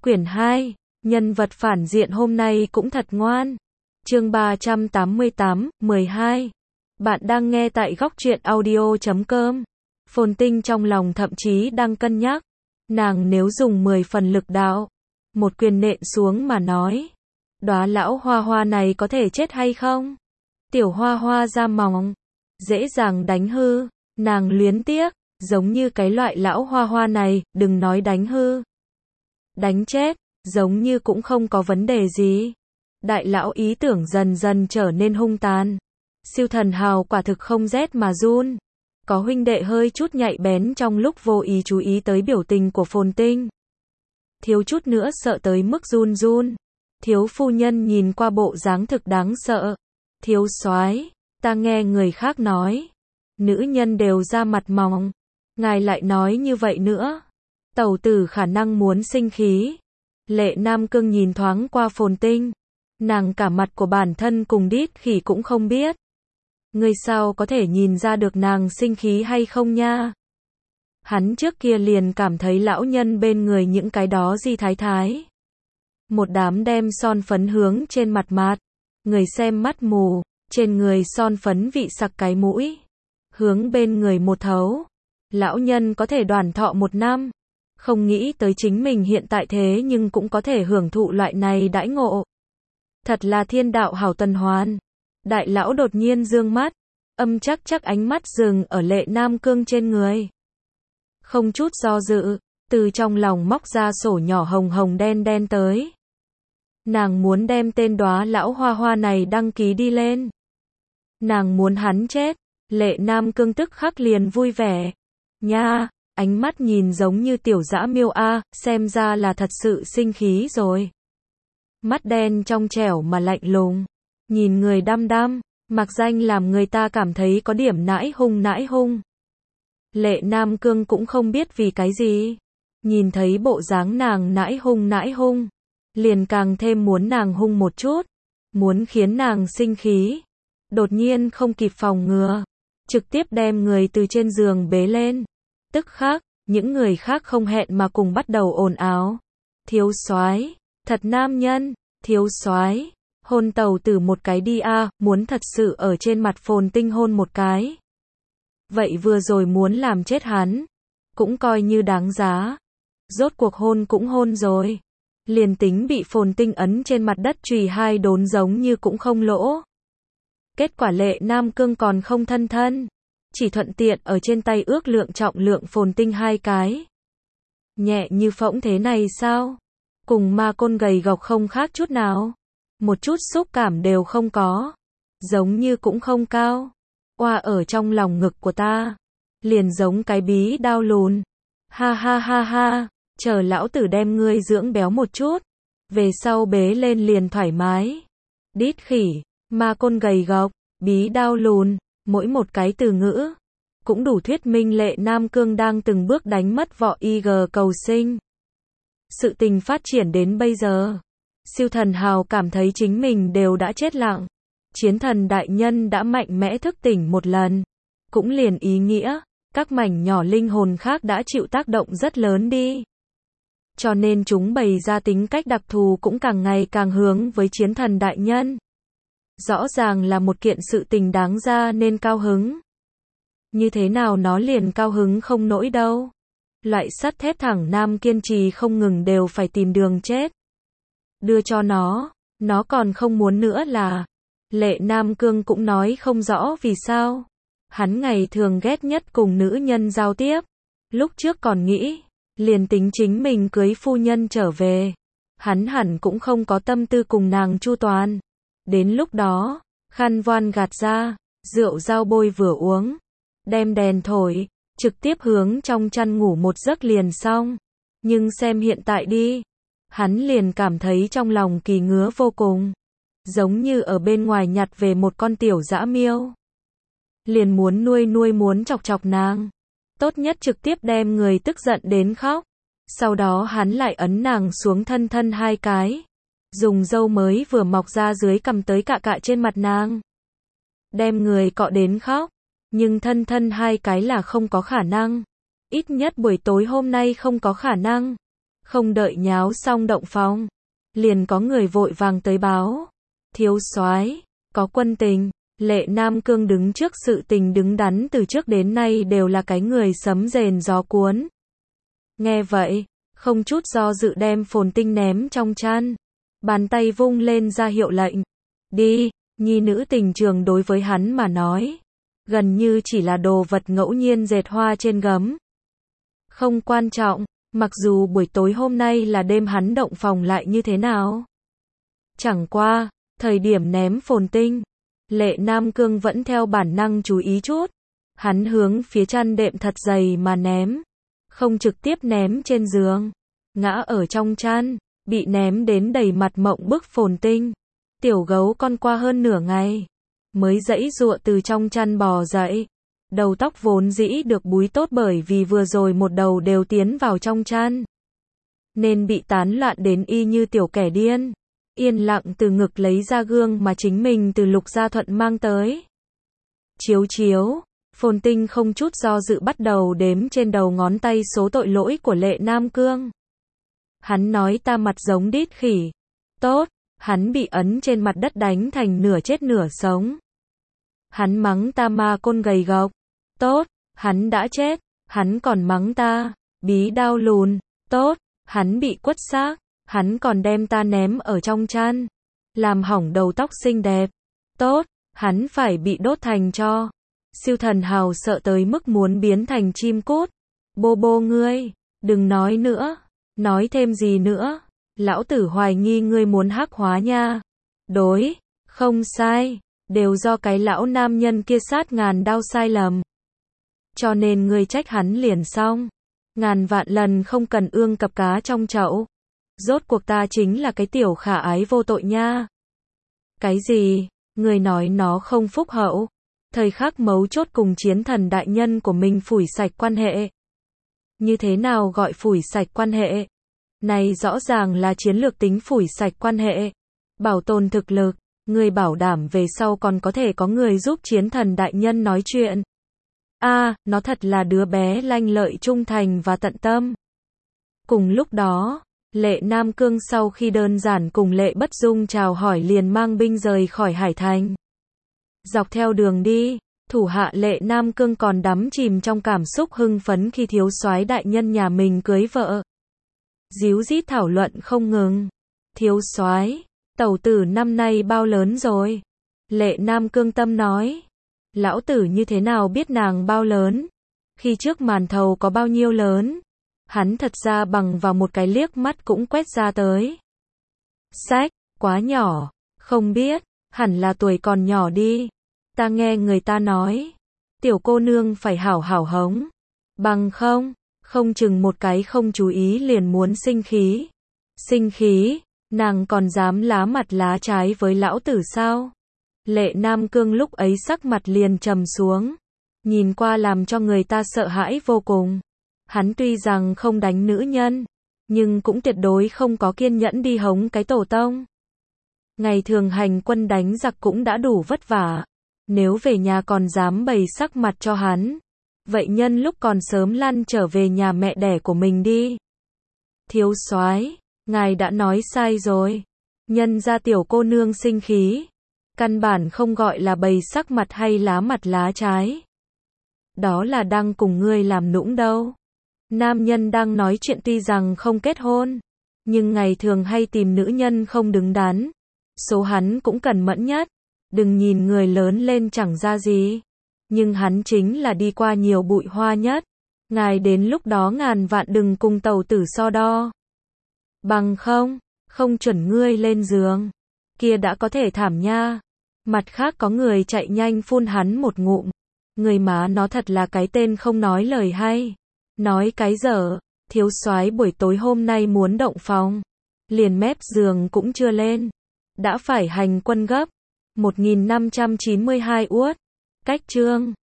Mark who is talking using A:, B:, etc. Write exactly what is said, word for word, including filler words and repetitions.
A: Quyển hai, nhân vật phản diện hôm nay cũng thật ngoan. Chương ba trăm tám mươi tám, mười hai. Bạn đang nghe tại góc truyện audio chấm com. Phồn Tinh trong lòng thậm chí đang cân nhắc. Nàng nếu dùng mười phần lực đạo, một quyền nện xuống mà nói, đóa lão hoa hoa này có thể chết hay không? Tiểu hoa hoa da mỏng, dễ dàng đánh hư. Nàng luyến tiếc, giống như cái loại lão hoa hoa này, đừng nói đánh hư. Đánh chết, giống như cũng không có vấn đề gì. Đại lão ý tưởng dần dần trở nên hung tàn. Siêu thần hào quả thực không rét mà run. Có huynh đệ hơi chút nhạy bén trong lúc vô ý chú ý tới biểu tình của Phồn Tinh. Thiếu chút nữa sợ tới mức run run. Thiếu phu nhân nhìn qua bộ dáng thực đáng sợ. Thiếu soái, ta nghe người khác nói, nữ nhân đều da mặt mỏng, ngài lại nói như vậy nữa. Tẩu tử khả năng muốn sinh khí. Lệ Nam Cương nhìn thoáng qua Phồn Tinh. Nàng cả mặt của bản thân cùng đít khỉ cũng không biết. Ngươi sao có thể nhìn ra được nàng sinh khí hay không nha? Hắn trước kia liền cảm thấy lão nhân bên người những cái đó gì thái thái. Một đám đem son phấn hướng trên mặt mặt. Người xem mắt mù, trên người son phấn vị sặc cái mũi. Hướng bên người một thấu. Lão nhân có thể đoàn thọ một năm. Không nghĩ tới chính mình hiện tại thế nhưng cũng có thể hưởng thụ loại này đãi ngộ. Thật là thiên đạo hảo tuần hoàn. Đại lão đột nhiên dương mắt, âm chắc chắc ánh mắt dừng ở Lệ Nam Cương trên người. Không chút do dự, từ trong lòng móc ra sổ nhỏ hồng hồng đen đen tới. Nàng muốn đem tên đóa lão hoa hoa này đăng ký đi lên. Nàng muốn hắn chết. Lệ Nam Cương tức khắc liền vui vẻ. Nha, ánh mắt nhìn giống như tiểu dã miêu a, xem ra là thật sự sinh khí rồi. Mắt đen trong trẻo mà lạnh lùng, nhìn người đăm đăm, mặc danh làm người ta cảm thấy có điểm nãi hung nãi hung. Lệ Nam Cương cũng không biết vì cái gì, nhìn thấy bộ dáng nàng nãi hung nãi hung, liền càng thêm muốn nàng hung một chút, muốn khiến nàng sinh khí. Đột nhiên không kịp phòng ngừa, trực tiếp đem người từ trên giường bế lên. Tức khắc, những người khác không hẹn mà cùng bắt đầu ồn ào. Thiếu soái, thật nam nhân, thiếu soái, hôn tàu tử một cái đi a, muốn thật sự ở trên mặt Phồn Tinh hôn một cái. Vậy vừa rồi muốn làm chết hắn, cũng coi như đáng giá. Rốt cuộc hôn cũng hôn rồi. Liền tính bị Phồn Tinh ấn trên mặt đất chùy hai đốn giống như cũng không lỗ. Kết quả Lệ Nam Cương còn không thân thân. Chỉ thuận tiện ở trên tay ước lượng trọng lượng Phồn Tinh hai cái. Nhẹ như phỗng thế này sao? Cùng ma côn gầy gộc không khác chút nào. Một chút xúc cảm đều không có. Giống như cũng không cao. Oa ở trong lòng ngực của ta. Liền giống cái bí đao lùn. Ha ha ha ha. Chờ lão tử đem ngươi dưỡng béo một chút. Về sau bế lên liền thoải mái. Đít khỉ, ma côn gầy gộc, bí đao lùn. Mỗi một cái từ ngữ cũng đủ thuyết minh Lệ Nam Cương đang từng bước đánh mất vỏ i giê cầu sinh. Sự tình phát triển đến bây giờ, siêu thần hào cảm thấy chính mình đều đã chết lặng. Chiến thần đại nhân đã mạnh mẽ thức tỉnh một lần. Cũng liền ý nghĩa, các mảnh nhỏ linh hồn khác đã chịu tác động rất lớn đi. Cho nên chúng bày ra tính cách đặc thù cũng càng ngày càng hướng với chiến thần đại nhân. Rõ ràng là một kiện sự tình đáng ra nên cao hứng. Như thế nào nó liền cao hứng không nổi đâu. Loại sắt thép thẳng nam kiên trì không ngừng đều phải tìm đường chết. Đưa cho nó, nó còn không muốn nữa là. Lệ Nam Cương cũng nói không rõ vì sao. Hắn ngày thường ghét nhất cùng nữ nhân giao tiếp. Lúc trước còn nghĩ, liền tính chính mình cưới phu nhân trở về. Hắn hẳn cũng không có tâm tư cùng nàng chu toàn. Đến lúc đó, khăn voan gạt ra, rượu dao bôi vừa uống, đem đèn thổi, trực tiếp hướng trong chăn ngủ một giấc liền xong. Nhưng xem hiện tại đi, hắn liền cảm thấy trong lòng kỳ ngứa vô cùng. Giống như ở bên ngoài nhặt về một con tiểu dã miêu. Liền muốn nuôi nuôi muốn chọc chọc nàng. Tốt nhất trực tiếp đem người tức giận đến khóc. Sau đó hắn lại ấn nàng xuống thân thân hai cái. Dùng dâu mới vừa mọc ra dưới cằm tới cạ cạ trên mặt nàng. Đem người cọ đến khóc. Nhưng thân thân hai cái là không có khả năng. Ít nhất buổi tối hôm nay không có khả năng. Không đợi nháo xong động phòng, liền có người vội vàng tới báo. Thiếu soái, có quân tình. Lệ Nam Cương đứng trước sự tình đứng đắn từ trước đến nay đều là cái người sấm rền gió cuốn. Nghe vậy, không chút do dự đem Phồn Tinh ném trong chăn. Bàn tay vung lên ra hiệu lệnh. Đi, nhi nữ tình trường đối với hắn mà nói. Gần như chỉ là đồ vật ngẫu nhiên dệt hoa trên gấm. Không quan trọng, mặc dù buổi tối hôm nay là đêm hắn động phòng lại như thế nào. Chẳng qua, thời điểm ném Phồn Tinh, Lệ Nam Cương vẫn theo bản năng chú ý chút. Hắn hướng phía chăn đệm thật dày mà ném. Không trực tiếp ném trên giường. Ngã ở trong chăn, bị ném đến đầy mặt mộng bức Phồn Tinh. Tiểu gấu con qua hơn nửa ngày, mới giãy giụa từ trong chăn bò dậy. Đầu tóc vốn dĩ được búi tốt bởi vì vừa rồi một đầu đều tiến vào trong chăn. Nên bị tán loạn đến y như tiểu kẻ điên. Yên lặng từ ngực lấy ra gương mà chính mình từ Lục Gia Thuận mang tới. Chiếu chiếu, Phồn Tinh không chút do dự bắt đầu đếm trên đầu ngón tay số tội lỗi của Lệ Nam Cương. Hắn nói ta mặt giống đít khỉ. Tốt, hắn bị ấn trên mặt đất đánh thành nửa chết nửa sống. Hắn mắng ta ma côn gầy gộc. Tốt, hắn đã chết. Hắn còn mắng ta bí đao lùn. Tốt, hắn bị quất xác. Hắn còn đem ta ném ở trong chăn, làm hỏng đầu tóc xinh đẹp. Tốt, hắn phải bị đốt thành tro. Siêu thần hào sợ tới mức muốn biến thành chim cút. Bô bô ngươi, đừng nói nữa, nói thêm gì nữa. Lão tử hoài nghi ngươi muốn hắc hóa nha. Đối, không sai, đều do cái lão nam nhân kia sát ngàn đao sai lầm. Cho nên ngươi trách hắn liền xong. Ngàn vạn lần không cần ương cập cá trong chậu. Rốt cuộc ta chính là cái tiểu khả ái vô tội nha. Cái gì? Người nói nó không phúc hậu. Thời khắc mấu chốt cùng chiến thần đại nhân của mình phủi sạch quan hệ. Như thế nào gọi phủi sạch quan hệ? Này rõ ràng là chiến lược tính phủi sạch quan hệ. Bảo tồn thực lực, người bảo đảm về sau còn có thể có người giúp chiến thần đại nhân nói chuyện. A, à, nó thật là đứa bé lanh lợi trung thành và tận tâm. Cùng lúc đó, Lệ Nam Cương sau khi đơn giản cùng Lệ Bất Dung chào hỏi liền mang binh rời khỏi Hải Thành. Dọc theo đường đi, thủ hạ Lệ Nam Cương còn đắm chìm trong cảm xúc hưng phấn khi thiếu soái đại nhân nhà mình cưới vợ. Díu dít thảo luận không ngừng. Thiếu soái, tẩu tử năm nay bao lớn rồi? Lệ Nam Cương tâm nói. Lão tử như thế nào biết nàng bao lớn? Khi trước màn thầu có bao nhiêu lớn? Hắn thật ra bằng vào một cái liếc mắt cũng quét ra tới. Sách, quá nhỏ, không biết, hẳn là tuổi còn nhỏ đi. Ta nghe người ta nói, tiểu cô nương phải hảo hảo hống. Bằng không, không chừng một cái không chú ý liền muốn sinh khí. Sinh khí, nàng còn dám lá mặt lá trái với lão tử sao? Lệ Nam Cương lúc ấy sắc mặt liền trầm xuống. Nhìn qua làm cho người ta sợ hãi vô cùng. Hắn tuy rằng không đánh nữ nhân, nhưng cũng tuyệt đối không có kiên nhẫn đi hống cái tổ tông. Ngày thường hành quân đánh giặc cũng đã đủ vất vả. Nếu về nhà còn dám bày sắc mặt cho hắn, vậy nhân lúc còn sớm lăn trở về nhà mẹ đẻ của mình đi. Thiếu soái, ngài đã nói sai rồi. Nhân ra tiểu cô nương sinh khí, căn bản không gọi là bày sắc mặt hay lá mặt lá trái. Đó là đang cùng ngươi làm nũng đâu. Nam nhân đang nói chuyện tuy rằng không kết hôn, nhưng ngày thường hay tìm nữ nhân không đứng đắn. Số hắn cũng cần mẫn nhất. Đừng nhìn người lớn lên chẳng ra gì, nhưng hắn chính là đi qua nhiều bụi hoa nhất. Ngài đến lúc đó ngàn vạn đừng cùng tẩu tử so đo. Bằng không, không chuẩn ngươi lên giường. Kia đã có thể thảm nha. Mặt khác có người chạy nhanh phun hắn một ngụm. Người má nó thật là cái tên không nói lời hay. Nói cái dở, thiếu soái buổi tối hôm nay muốn động phòng. Liền mép giường cũng chưa lên. Đã phải hành quân gấp. một nghìn năm trăm chín mươi hai uất. Cách chương